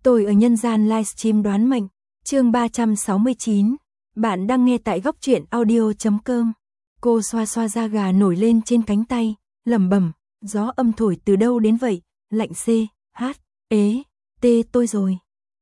Tôi ở nhân gian livestream đoán mệnh, chương 369. Bạn đang nghe tại góc truyện audio.com. Cô xoa xoa da gà nổi lên trên cánh tay, lẩm bẩm, gió âm thổi từ đâu đến vậy, lạnh c, h, ế, t tôi rồi.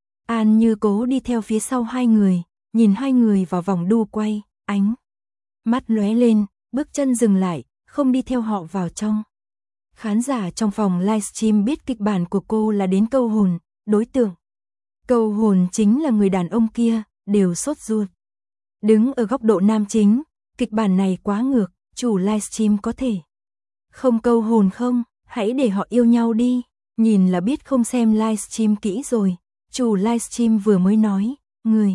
An Như cố đi theo phía sau hai người, nhìn hai người vào vòng đu quay, ánh mắt lóe lên, bước chân dừng lại, không đi theo họ vào trong. Khán giả trong phòng livestream biết kịch bản của cô là đến câu hồn, đối tượng câu hồn chính là người đàn ông kia, đều sốt ruột. Đứng ở góc độ nam chính, kịch bản này quá ngược, chủ livestream có thể không câu hồn không, hãy để họ yêu nhau đi. Nhìn là biết không xem livestream kỹ rồi, chủ livestream vừa mới nói, người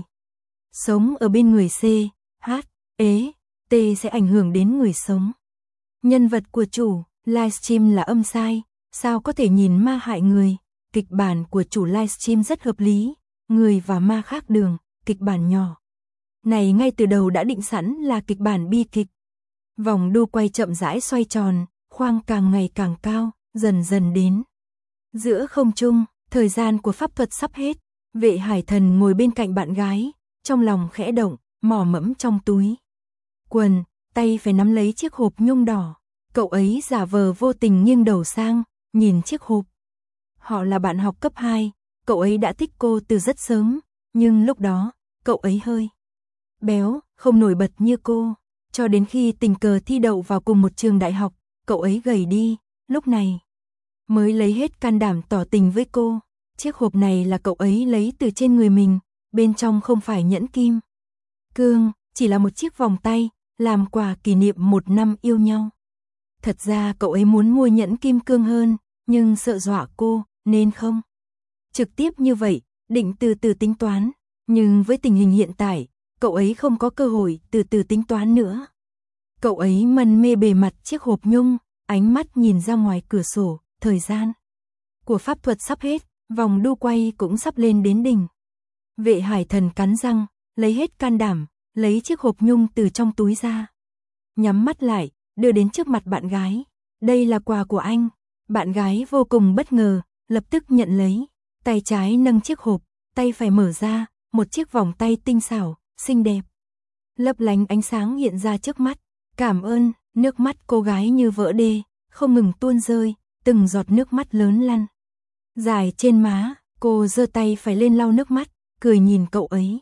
sống ở bên người C, H, ế, T sẽ ảnh hưởng đến người sống. Nhân vật của chủ livestream là âm sai, sao có thể nhìn ma hại người. Kịch bản của chủ livestream rất hợp lý, người và ma khác đường, kịch bản nhỏ này ngay từ đầu đã định sẵn là kịch bản bi kịch. Vòng đu quay chậm rãi xoay tròn, khoang càng ngày càng cao, dần dần đến giữa không trung, thời gian của pháp thuật sắp hết. Vệ Hải Thần ngồi bên cạnh bạn gái, trong lòng khẽ động, mò mẫm trong túi quần, tay phải nắm lấy chiếc hộp nhung đỏ. Cậu ấy giả vờ vô tình nghiêng đầu sang, nhìn chiếc hộp. Họ là bạn học cấp 2, cậu ấy đã thích cô từ rất sớm, nhưng lúc đó, cậu ấy hơi béo, không nổi bật như cô. Cho đến khi tình cờ thi đậu vào cùng một trường đại học, cậu ấy gầy đi, lúc này mới lấy hết can đảm tỏ tình với cô. Chiếc hộp này là cậu ấy lấy từ trên người mình, bên trong không phải nhẫn kim cương, chỉ là một chiếc vòng tay, làm quà kỷ niệm 1 năm yêu nhau. Thật ra cậu ấy muốn mua nhẫn kim cương hơn, nhưng sợ dọa cô, nên không trực tiếp như vậy, định từ từ tính toán. Nhưng với tình hình hiện tại, cậu ấy không có cơ hội từ từ tính toán nữa. Cậu ấy mân mê bề mặt chiếc hộp nhung, ánh mắt nhìn ra ngoài cửa sổ, thời gian của pháp thuật sắp hết, vòng đu quay cũng sắp lên đến đỉnh. Vệ Hải Thần cắn răng, lấy hết can đảm, lấy chiếc hộp nhung từ trong túi ra. Nhắm mắt lại, đưa đến trước mặt bạn gái. Đây là quà của anh. Bạn gái vô cùng bất ngờ, lập tức nhận lấy. Tay trái nâng chiếc hộp, tay phải mở ra, một chiếc vòng tay tinh xảo, xinh đẹp. Lấp lánh ánh sáng hiện ra trước mắt. Cảm ơn, nước mắt cô gái như vỡ đê, không ngừng tuôn rơi, từng giọt nước mắt lớn lăn dài trên má. Cô giơ tay phải lên lau nước mắt, cười nhìn cậu ấy.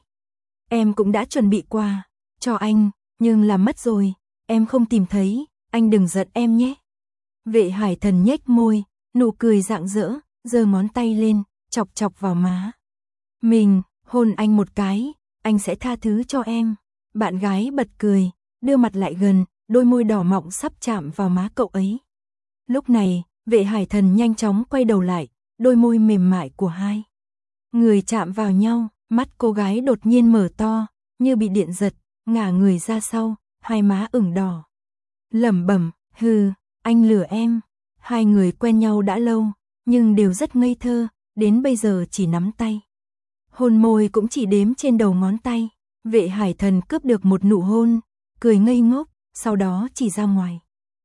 Em cũng đã chuẩn bị quà cho anh, nhưng làm mất rồi, em không tìm thấy, anh đừng giận em nhé. Vệ Hải Thần nhếch môi, nụ cười rạng rỡ, giơ ngón tay lên, chọc chọc vào má mình, hôn anh một cái, anh sẽ tha thứ cho em. Bạn gái bật cười, đưa mặt lại gần, đôi môi đỏ mọng sắp chạm vào má cậu ấy. Lúc này, Vệ Hải Thần nhanh chóng quay đầu lại, đôi môi mềm mại của hai người chạm vào nhau, mắt cô gái đột nhiên mở to, như bị điện giật, ngả người ra sau, hai má ửng đỏ. Lẩm bẩm, hừ, anh lừa em. Hai người quen nhau đã lâu, nhưng đều rất ngây thơ, đến bây giờ chỉ nắm tay. Hôn môi cũng chỉ đếm trên đầu ngón tay. Vệ Hải Thần cướp được một nụ hôn, cười ngây ngốc, sau đó chỉ ra ngoài.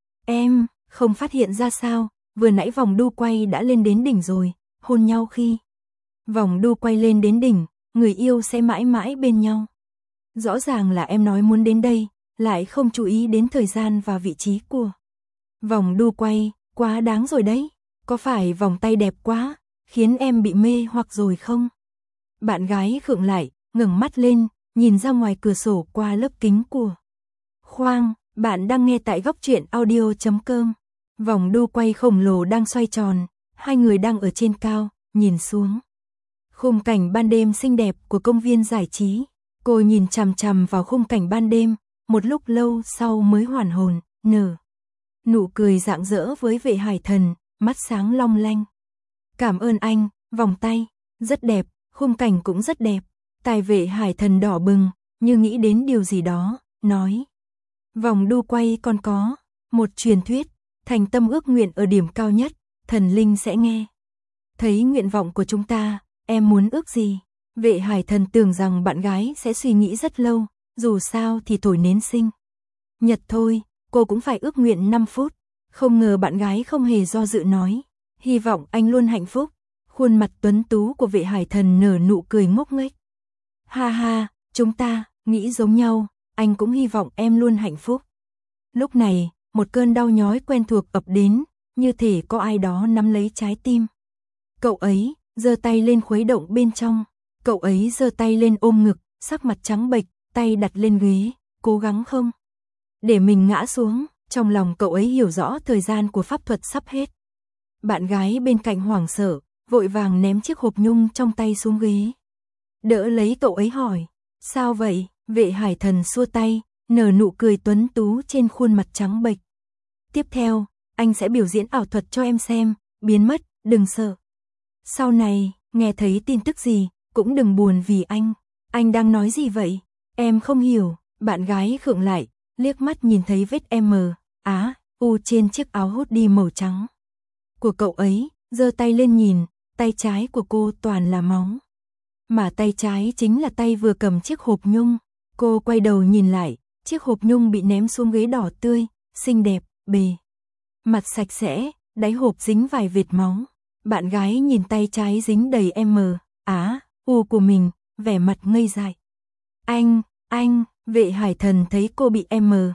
Em, không phát hiện ra sao, vừa nãy vòng đu quay đã lên đến đỉnh rồi, hôn nhau khi vòng đu quay lên đến đỉnh, người yêu sẽ mãi mãi bên nhau. Rõ ràng là em nói muốn đến đây, lại không chú ý đến thời gian và vị trí của vòng đu quay, quá đáng rồi đấy. Có phải vòng tay đẹp quá, khiến em bị mê hoặc rồi không? Bạn gái khựng lại, ngẩng mắt lên, nhìn ra ngoài cửa sổ qua lớp kính của khoang. Bạn đang nghe tại góc truyện audio.com. Vòng đu quay khổng lồ đang xoay tròn, hai người đang ở trên cao, nhìn xuống khung cảnh ban đêm xinh đẹp của công viên giải trí. Cô nhìn chằm chằm vào khung cảnh ban đêm, một lúc lâu sau mới hoàn hồn, nở nụ cười rạng rỡ với Vệ Hải Thần, mắt sáng long lanh. Cảm ơn anh, vòng tay, rất đẹp, khung cảnh cũng rất đẹp. Tai Vệ Hải Thần đỏ bừng, như nghĩ đến điều gì đó, nói. Vòng đu quay còn có một truyền thuyết, thành tâm ước nguyện ở điểm cao nhất, thần linh sẽ nghe thấy nguyện vọng của chúng ta, em muốn ước gì? Vệ Hải Thần tưởng rằng bạn gái sẽ suy nghĩ rất lâu, dù sao thì thổi nến sinh nhật thôi, cô cũng phải ước nguyện 5 phút. Không ngờ bạn gái không hề do dự nói, hy vọng anh luôn hạnh phúc. Khuôn mặt tuấn tú của Vệ Hải Thần nở nụ cười ngốc nghếch. Ha ha, chúng ta nghĩ giống nhau, anh cũng hy vọng em luôn hạnh phúc. Lúc này, một cơn đau nhói quen thuộc ập đến, như thể có ai đó nắm lấy trái tim. Cậu ấy giơ tay lên khuấy động bên trong, cậu ấy giơ tay lên ôm ngực, sắc mặt trắng bệch, tay đặt lên ghế, cố gắng không để mình ngã xuống. Trong lòng cậu ấy hiểu rõ thời gian của pháp thuật sắp hết. Bạn gái bên cạnh hoảng sợ, vội vàng ném chiếc hộp nhung trong tay xuống ghế. Đỡ lấy cậu ấy hỏi, sao vậy? Vệ Hải Thần xua tay, nở nụ cười tuấn tú trên khuôn mặt trắng bệch. Tiếp theo, anh sẽ biểu diễn ảo thuật cho em xem, biến mất, đừng sợ. Sau này, nghe thấy tin tức gì, cũng đừng buồn vì anh đang nói gì vậy? Em không hiểu. Bạn gái khựng lại, liếc mắt nhìn thấy vết U trên chiếc áo hoodie màu trắng của cậu ấy, giơ tay lên nhìn, tay trái của cô toàn là máu. Mà tay trái chính là tay vừa cầm chiếc hộp nhung. Cô quay đầu nhìn lại, chiếc hộp nhung bị ném xuống ghế đỏ tươi, xinh đẹp, bề mặt sạch sẽ, đáy hộp dính vài vệt máu. Bạn gái nhìn tay trái dính đầy U của mình, vẻ mặt ngây dại. Anh, Vệ Hải Thần thấy cô bị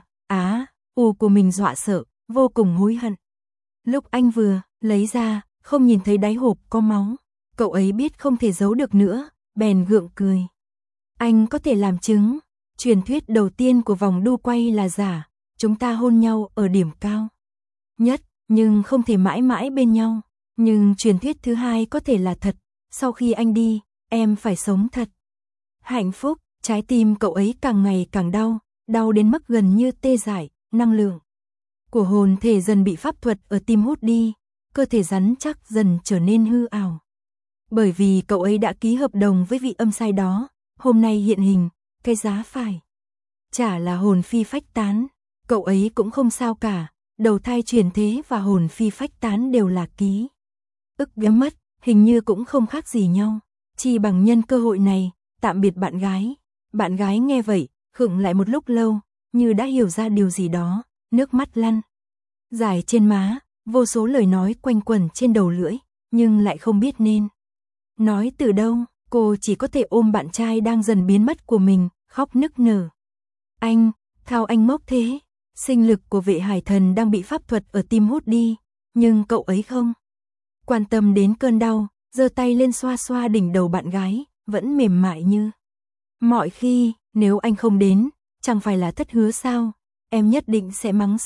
U của mình dọa sợ, vô cùng hối hận. Lúc anh vừa lấy ra, không nhìn thấy đáy hộp có máu. Cậu ấy biết không thể giấu được nữa, bèn gượng cười. Anh có thể làm chứng, truyền thuyết đầu tiên của vòng đu quay là giả, chúng ta hôn nhau ở điểm cao nhất, nhưng không thể mãi mãi bên nhau. Nhưng truyền thuyết thứ hai có thể là thật, sau khi anh đi, em phải sống thật hạnh phúc. Trái tim cậu ấy càng ngày càng đau đến mức gần như tê dại, năng lượng của hồn thể dần bị pháp thuật ở tim hút đi, cơ thể rắn chắc dần trở nên hư ảo. Bởi vì cậu ấy đã ký hợp đồng với vị âm sai đó, hôm nay hiện hình, cái giá phải trả là hồn phi phách tán. Cậu ấy cũng không sao cả, đầu thai chuyển thế và hồn phi phách tán đều là ký ức ghé mất, hình như cũng không khác gì nhau. Chỉ bằng nhân cơ hội này, tạm biệt bạn gái. Bạn gái nghe vậy, khựng lại một lúc lâu, như đã hiểu ra điều gì đó, nước mắt lăn dài trên má, vô số lời nói quanh quẩn trên đầu lưỡi, nhưng lại không biết nên nói từ đâu. Cô chỉ có thể ôm bạn trai đang dần biến mất của mình, khóc nức nở. Thao anh ngốc thế. Sinh lực của Vệ Hải Thần đang bị pháp thuật ở tim hút đi, nhưng cậu ấy không quan tâm đến cơn đau, giơ tay lên xoa xoa đỉnh đầu bạn gái, vẫn mềm mại như mọi khi. Nếu anh không đến, chẳng phải là thất hứa sao? Em nhất định sẽ mắng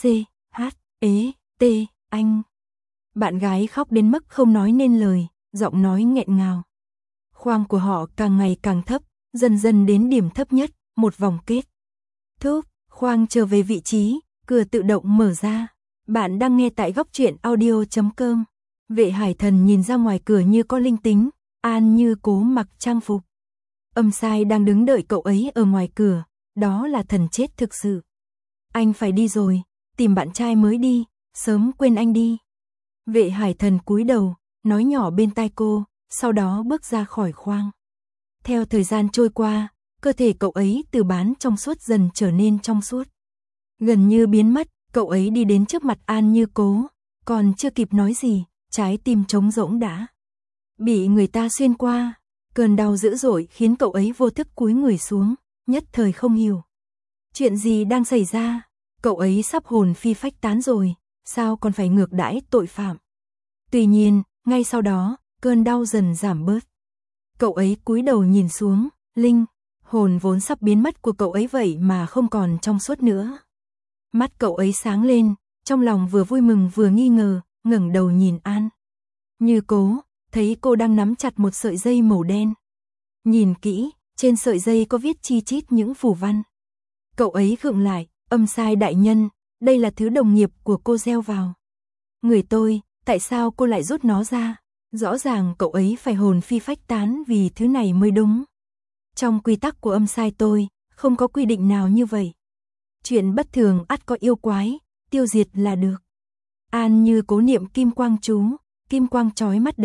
anh. Bạn gái khóc đến mức không nói nên lời, giọng nói nghẹn ngào. Khoang của họ càng ngày càng thấp, dần dần đến điểm thấp nhất, một vòng kết thúc. Khoang trở về vị trí, cửa tự động mở ra. Bạn đang nghe tại góc truyện audio.com. Vệ Hải Thần nhìn ra ngoài cửa như có linh tính, An Như Cố mặc trang phục âm sai đang đứng đợi cậu ấy ở ngoài cửa, đó là thần chết thực sự. Anh phải đi rồi, tìm bạn trai mới đi, sớm quên anh đi. Vệ Hải Thần cúi đầu, nói nhỏ bên tai cô, sau đó bước ra khỏi khoang. Theo thời gian trôi qua, cơ thể cậu ấy từ bán trong suốt dần trở nên trong suốt. Gần như biến mất, cậu ấy đi đến trước mặt An Như Cố, còn chưa kịp nói gì, trái tim trống rỗng đã bị người ta xuyên qua. Cơn đau dữ dội khiến cậu ấy vô thức cúi người xuống, nhất thời không hiểu chuyện gì đang xảy ra. Cậu ấy sắp hồn phi phách tán rồi, sao còn phải ngược đãi tội phạm. Tuy nhiên, ngay sau đó, cơn đau dần giảm bớt. Cậu ấy cúi đầu nhìn xuống, linh hồn vốn sắp biến mất của cậu ấy vậy mà không còn trong suốt nữa. Mắt cậu ấy sáng lên, trong lòng vừa vui mừng vừa nghi ngờ, ngẩng đầu nhìn An Như Cố, thấy cô đang nắm chặt một sợi dây màu đen. Nhìn kỹ, trên sợi dây có viết chi chít những phù văn. Cậu ấy khựng lại, âm sai đại nhân, đây là thứ đồng nghiệp của cô gieo vào người tôi, tại sao cô lại rút nó ra? Rõ ràng cậu ấy phải hồn phi phách tán vì thứ này mới đúng. Trong quy tắc của âm sai tôi, không có quy định nào như vậy. Chuyện bất thường ắt có yêu quái, tiêu diệt là được. An Như Cố niệm kim quang chú, kim quang chói mắt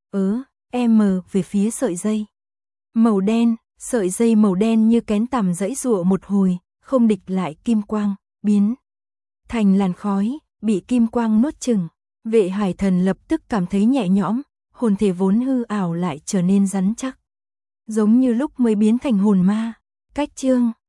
về phía sợi dây màu đen. Sợi dây màu đen như kén tằm giãy giụa một hồi, không địch lại kim quang, biến thành làn khói, bị kim quang nuốt chửng. Vệ Hải Thần lập tức cảm thấy nhẹ nhõm, hồn thể vốn hư ảo lại trở nên rắn chắc. Giống như lúc mới biến thành hồn ma. Cách chương